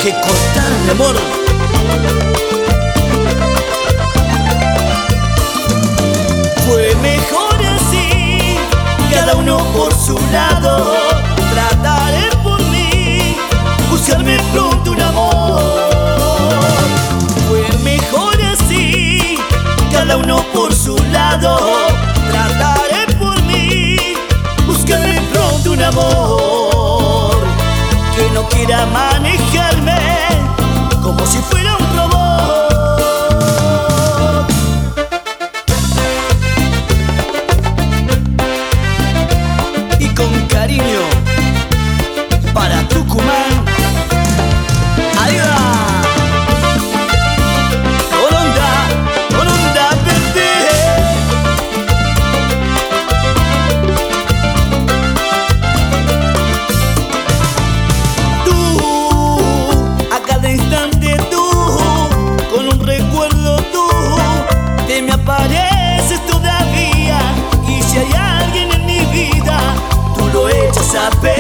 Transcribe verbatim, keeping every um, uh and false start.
que cortar mi amor. Fue mejor así, cada uno por su lado. Trataré por mí, buscarme pronto un amor. Fue mejor así, cada uno por su lado. Trataré por mí, buscarme pronto un amor que no quiera manejarme como si fuera un robot. Y con cariño para Tucumán, ahí va. Con onda, con onda verde. Tú, a cada instante tú, con un recuerdo tú, te me apareces todavía. Y si hay alguien en mi vida, tú lo echas a perder.